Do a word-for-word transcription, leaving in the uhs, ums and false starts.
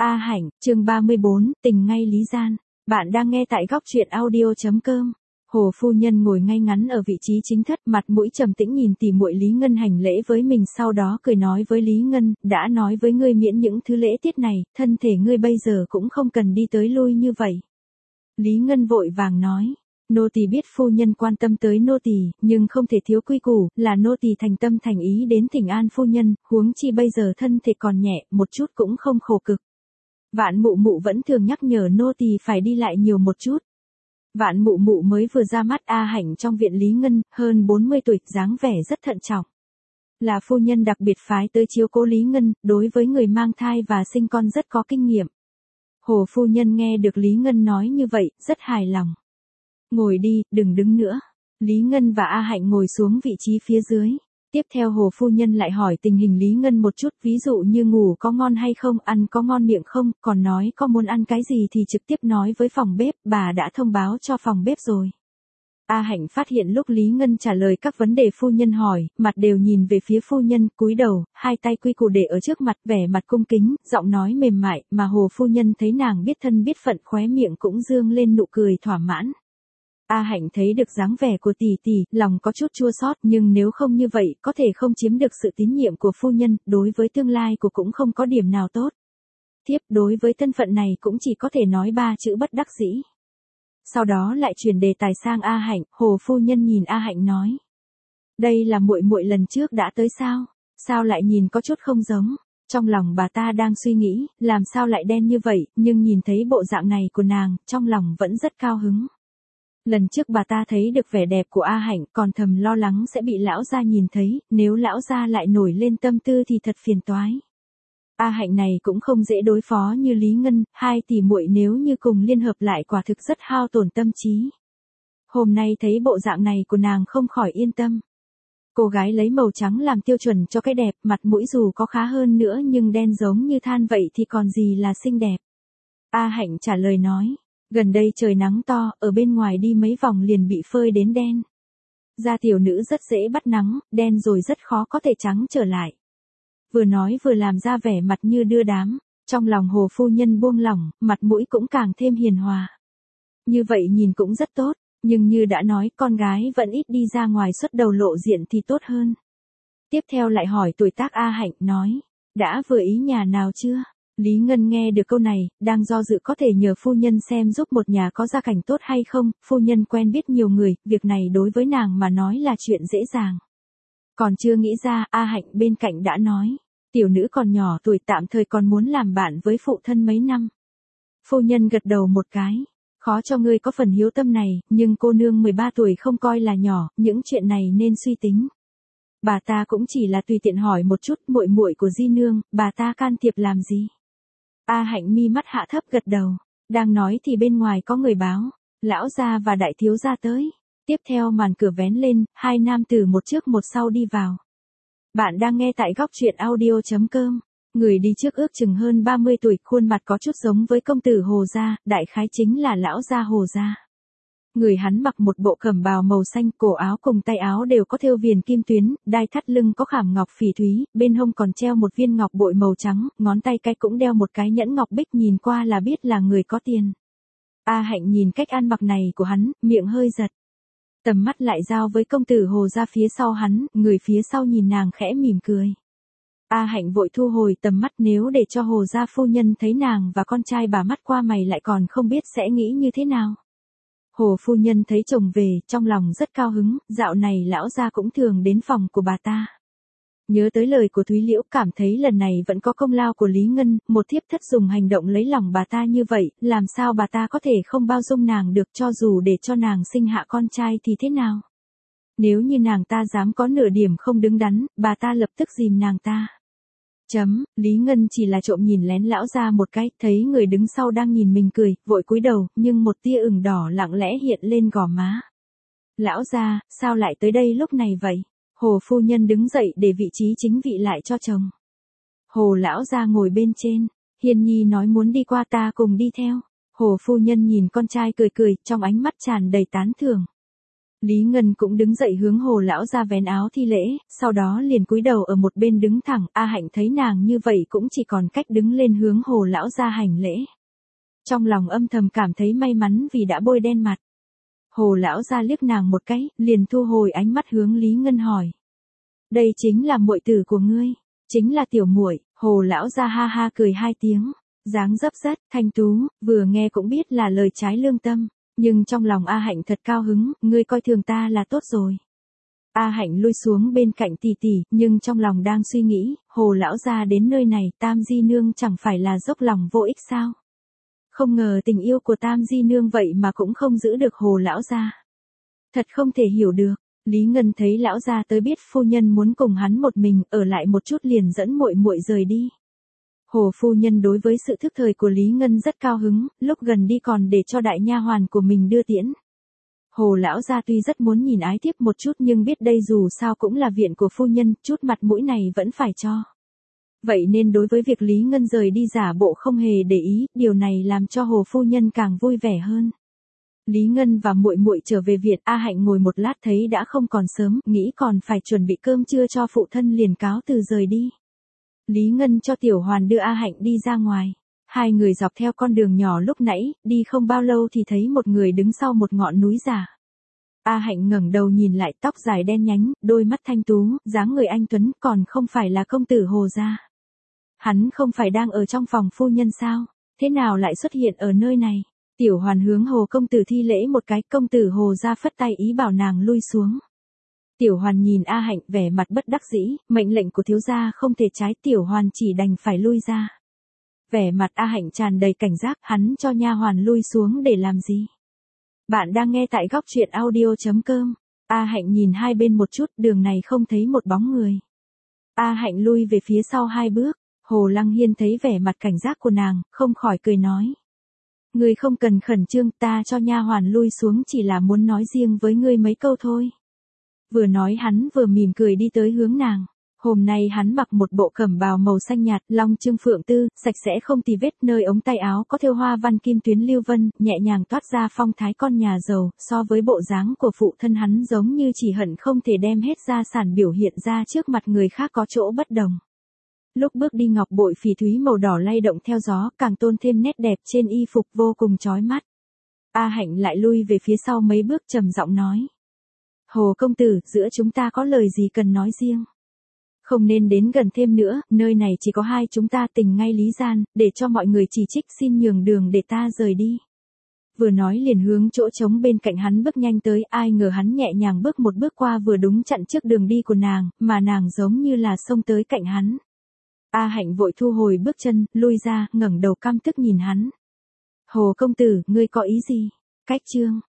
A Hạnh, chương ba mươi bốn, tình ngay lý gian. Bạn đang nghe tại góc truyện audio chấm com. Hồ phu nhân ngồi ngay ngắn ở vị trí chính thất, mặt mũi trầm tĩnh nhìn tỉ muội Lý Ngân hành lễ với mình, sau đó cười nói với Lý Ngân, đã nói với ngươi miễn những thứ lễ tiết này, thân thể ngươi bây giờ cũng không cần đi tới lui như vậy. Lý Ngân vội vàng nói. Nô tỳ biết phu nhân quan tâm tới nô tỳ, nhưng không thể thiếu quy củ, là nô tỳ thành tâm thành ý đến thỉnh an phu nhân, huống chi bây giờ thân thể còn nhẹ, một chút cũng không khổ cực. Vạn mụ mụ vẫn thường nhắc nhở nô tỳ phải đi lại nhiều một chút. Vạn mụ mụ mới vừa ra mắt A Hạnh trong viện Lý Ngân, hơn bốn mươi tuổi, dáng vẻ rất thận trọng. Là phu nhân đặc biệt phái tới chiếu cố Lý Ngân, đối với người mang thai và sinh con rất có kinh nghiệm. Hồ phu nhân nghe được Lý Ngân nói như vậy, rất hài lòng. Ngồi đi, đừng đứng nữa. Lý Ngân và A Hạnh ngồi xuống vị trí phía dưới. Tiếp theo Hồ phu nhân lại hỏi tình hình Lý Ngân một chút, ví dụ như ngủ có ngon hay không, ăn có ngon miệng không, còn nói có muốn ăn cái gì thì trực tiếp nói với phòng bếp, bà đã thông báo cho phòng bếp rồi. A Hạnh phát hiện lúc Lý Ngân trả lời các vấn đề phu nhân hỏi, mặt đều nhìn về phía phu nhân, cúi đầu, hai tay quy củ để ở trước mặt, vẻ mặt cung kính, giọng nói mềm mại, mà Hồ phu nhân thấy nàng biết thân biết phận, khóe miệng cũng dương lên nụ cười thỏa mãn. A Hạnh thấy được dáng vẻ của tỷ tỷ, lòng có chút chua xót, nhưng nếu không như vậy, có thể không chiếm được sự tín nhiệm của phu nhân, đối với tương lai của cũng không có điểm nào tốt. Tiếp, đối với thân phận này cũng chỉ có thể nói ba chữ bất đắc dĩ. Sau đó lại chuyển đề tài sang A Hạnh, Hồ phu nhân nhìn A Hạnh nói: "Đây là muội muội lần trước đã tới sao? Sao lại nhìn có chút không giống?" Trong lòng bà ta đang suy nghĩ, làm sao lại đen như vậy, nhưng nhìn thấy bộ dạng này của nàng, trong lòng vẫn rất cao hứng. Lần trước bà ta thấy được vẻ đẹp của A Hạnh, còn thầm lo lắng sẽ bị lão gia nhìn thấy, nếu lão gia lại nổi lên tâm tư thì thật phiền toái. A Hạnh này cũng không dễ đối phó như Lý Ngân, hai tỷ muội nếu như cùng liên hợp lại quả thực rất hao tổn tâm trí. Hôm nay thấy bộ dạng này của nàng không khỏi yên tâm. Cô gái lấy màu trắng làm tiêu chuẩn cho cái đẹp, mặt mũi dù có khá hơn nữa nhưng đen giống như than vậy thì còn gì là xinh đẹp. A Hạnh trả lời nói. Gần đây trời nắng to, ở bên ngoài đi mấy vòng liền bị phơi đến đen. Da tiểu nữ rất dễ bắt nắng, đen rồi rất khó có thể trắng trở lại. Vừa nói vừa làm ra vẻ mặt như đưa đám, trong lòng Hồ phu nhân buông lỏng, mặt mũi cũng càng thêm hiền hòa. Như vậy nhìn cũng rất tốt, nhưng như đã nói, con gái vẫn ít đi ra ngoài xuất đầu lộ diện thì tốt hơn. Tiếp theo lại hỏi tuổi tác A Hạnh, nói, đã vừa ý nhà nào chưa? Lý Ngân nghe được câu này, đang do dự có thể nhờ phu nhân xem giúp một nhà có gia cảnh tốt hay không, phu nhân quen biết nhiều người, việc này đối với nàng mà nói là chuyện dễ dàng. Còn chưa nghĩ ra, A Hạnh bên cạnh đã nói, tiểu nữ còn nhỏ tuổi, tạm thời còn muốn làm bạn với phụ thân mấy năm. Phu nhân gật đầu một cái, khó cho ngươi có phần hiếu tâm này, nhưng cô nương mười ba tuổi không coi là nhỏ, những chuyện này nên suy tính. Bà ta cũng chỉ là tùy tiện hỏi một chút, muội muội của Di nương, bà ta can thiệp làm gì? A Hạnh mi mắt hạ thấp gật đầu, đang nói thì bên ngoài có người báo, lão gia và đại thiếu gia tới. Tiếp theo màn cửa vén lên, hai nam tử một trước một sau đi vào. Bạn đang nghe tại góc truyện audio chấm com. Người đi trước ước chừng hơn ba mươi tuổi, khuôn mặt có chút giống với công tử Hồ gia, đại khái chính là lão gia Hồ gia. Người hắn mặc một bộ cẩm bào màu xanh, cổ áo cùng tay áo đều có thêu viền kim tuyến, đai thắt lưng có khảm ngọc phỉ thúy, bên hông còn treo một viên ngọc bội màu trắng, ngón tay cái cũng đeo một cái nhẫn ngọc bích, nhìn qua là biết là người có tiền. A Hạnh nhìn cách ăn mặc này của hắn, miệng hơi giật. Tầm mắt lại giao với công tử Hồ gia phía sau hắn, người phía sau nhìn nàng khẽ mỉm cười. A Hạnh vội thu hồi tầm mắt, nếu để cho Hồ gia phu nhân thấy nàng và con trai bà mắt qua mày lại còn không biết sẽ nghĩ như thế nào. Hồ phu nhân thấy chồng về, trong lòng rất cao hứng, dạo này lão gia cũng thường đến phòng của bà ta. Nhớ tới lời của Thúy Liễu, cảm thấy lần này vẫn có công lao của Lý Ngân, một thiếp thất dùng hành động lấy lòng bà ta như vậy, làm sao bà ta có thể không bao dung nàng được, cho dù để cho nàng sinh hạ con trai thì thế nào? Nếu như nàng ta dám có nửa điểm không đứng đắn, bà ta lập tức dìm nàng ta. Chấm, Lý Ngân chỉ là trộm nhìn lén lão gia một cái, thấy người đứng sau đang nhìn mình cười, vội cúi đầu, nhưng một tia ửng đỏ lặng lẽ hiện lên gò má. Lão gia, sao lại tới đây lúc này vậy? Hồ phu nhân đứng dậy để vị trí chính vị lại cho chồng. Hồ lão gia ngồi bên trên, Hiền Nhi nói muốn đi qua, ta cùng đi theo. Hồ phu nhân nhìn con trai cười cười, trong ánh mắt tràn đầy tán thưởng. Lý Ngân cũng đứng dậy hướng Hồ lão gia vén áo thi lễ, sau đó liền cúi đầu ở một bên đứng thẳng, A Hạnh thấy nàng như vậy cũng chỉ còn cách đứng lên hướng Hồ lão gia hành lễ. Trong lòng âm thầm cảm thấy may mắn vì đã bôi đen mặt. Hồ lão gia liếc nàng một cái, liền thu hồi ánh mắt hướng Lý Ngân hỏi. Đây chính là muội tử của ngươi, chính là tiểu muội. Hồ lão gia ha ha cười hai tiếng, dáng dấp rất thanh tú, vừa nghe cũng biết là lời trái lương tâm, nhưng trong lòng A Hạnh thật cao hứng, ngươi coi thường ta là tốt rồi. A Hạnh lui xuống bên cạnh tỷ tỷ, nhưng trong lòng đang suy nghĩ, Hồ lão gia đến nơi này, Tam Di nương chẳng phải là dốc lòng vô ích sao? Không ngờ tình yêu của Tam Di nương vậy mà cũng không giữ được Hồ lão gia. Thật không thể hiểu được. Lý Ngân thấy lão gia tới biết phu nhân muốn cùng hắn một mình, ở lại một chút liền dẫn muội muội rời đi. Hồ phu nhân đối với sự thức thời của Lý Ngân rất cao hứng, lúc gần đi còn để cho đại nha hoàn của mình đưa tiễn. Hồ lão gia tuy rất muốn nhìn ái thiếp một chút nhưng biết đây dù sao cũng là viện của phu nhân, chút mặt mũi này vẫn phải cho. Vậy nên đối với việc Lý Ngân rời đi giả bộ không hề để ý, điều này làm cho Hồ phu nhân càng vui vẻ hơn. Lý Ngân và muội muội trở về viện, A Hạnh ngồi một lát thấy đã không còn sớm, nghĩ còn phải chuẩn bị cơm trưa cho phụ thân liền cáo từ rời đi. Lý Ngân cho Tiểu Hoàn đưa A Hạnh đi ra ngoài. Hai người dọc theo con đường nhỏ lúc nãy, đi không bao lâu thì thấy một người đứng sau một ngọn núi giả. A Hạnh ngẩng đầu nhìn lại, tóc dài đen nhánh, đôi mắt thanh tú, dáng người anh tuấn, còn không phải là công tử Hồ gia. Hắn không phải đang ở trong phòng phu nhân sao? Thế nào lại xuất hiện ở nơi này? Tiểu Hoàn hướng Hồ công tử thi lễ một cái, công tử Hồ gia phất tay ý bảo nàng lui xuống. Tiểu Hoàn nhìn A Hạnh vẻ mặt bất đắc dĩ, mệnh lệnh của thiếu gia không thể trái, Tiểu Hoàn chỉ đành phải lui ra. Vẻ mặt A Hạnh tràn đầy cảnh giác, hắn cho nha hoàn lui xuống để làm gì? Bạn đang nghe tại góc truyện audio chấm com. A Hạnh nhìn hai bên một chút, đường này không thấy một bóng người. A Hạnh lui về phía sau hai bước, Hồ Lăng Hiên thấy vẻ mặt cảnh giác của nàng, không khỏi cười nói. Ngươi không cần khẩn trương, ta cho nha hoàn lui xuống chỉ là muốn nói riêng với ngươi mấy câu thôi. Vừa nói hắn vừa mỉm cười đi tới hướng nàng. Hôm nay hắn mặc một bộ cẩm bào màu xanh nhạt, long trương phượng tư, sạch sẽ không tì vết, nơi ống tay áo có thêu hoa văn kim tuyến lưu vân, nhẹ nhàng toát ra phong thái con nhà giàu, so với bộ dáng của phụ thân hắn giống như chỉ hận không thể đem hết gia sản biểu hiện ra trước mặt người khác có chỗ bất đồng. Lúc bước đi ngọc bội phỉ thúy màu đỏ lay động theo gió, càng tôn thêm nét đẹp trên y phục vô cùng chói mắt. A Hạnh lại lui về phía sau mấy bước trầm giọng nói. Hồ công tử, giữa chúng ta có lời gì cần nói riêng? Không nên đến gần thêm nữa, nơi này chỉ có hai chúng ta, tình ngay lý gian, để cho mọi người chỉ trích, xin nhường đường để ta rời đi. Vừa nói liền hướng chỗ trống bên cạnh hắn bước nhanh tới, ai ngờ hắn nhẹ nhàng bước một bước qua vừa đúng chặn trước đường đi của nàng, mà nàng giống như là xông tới cạnh hắn. A Hạnh vội thu hồi bước chân, lui ra, ngẩng đầu căm tức nhìn hắn. Hồ công tử, ngươi có ý gì? Cách chương.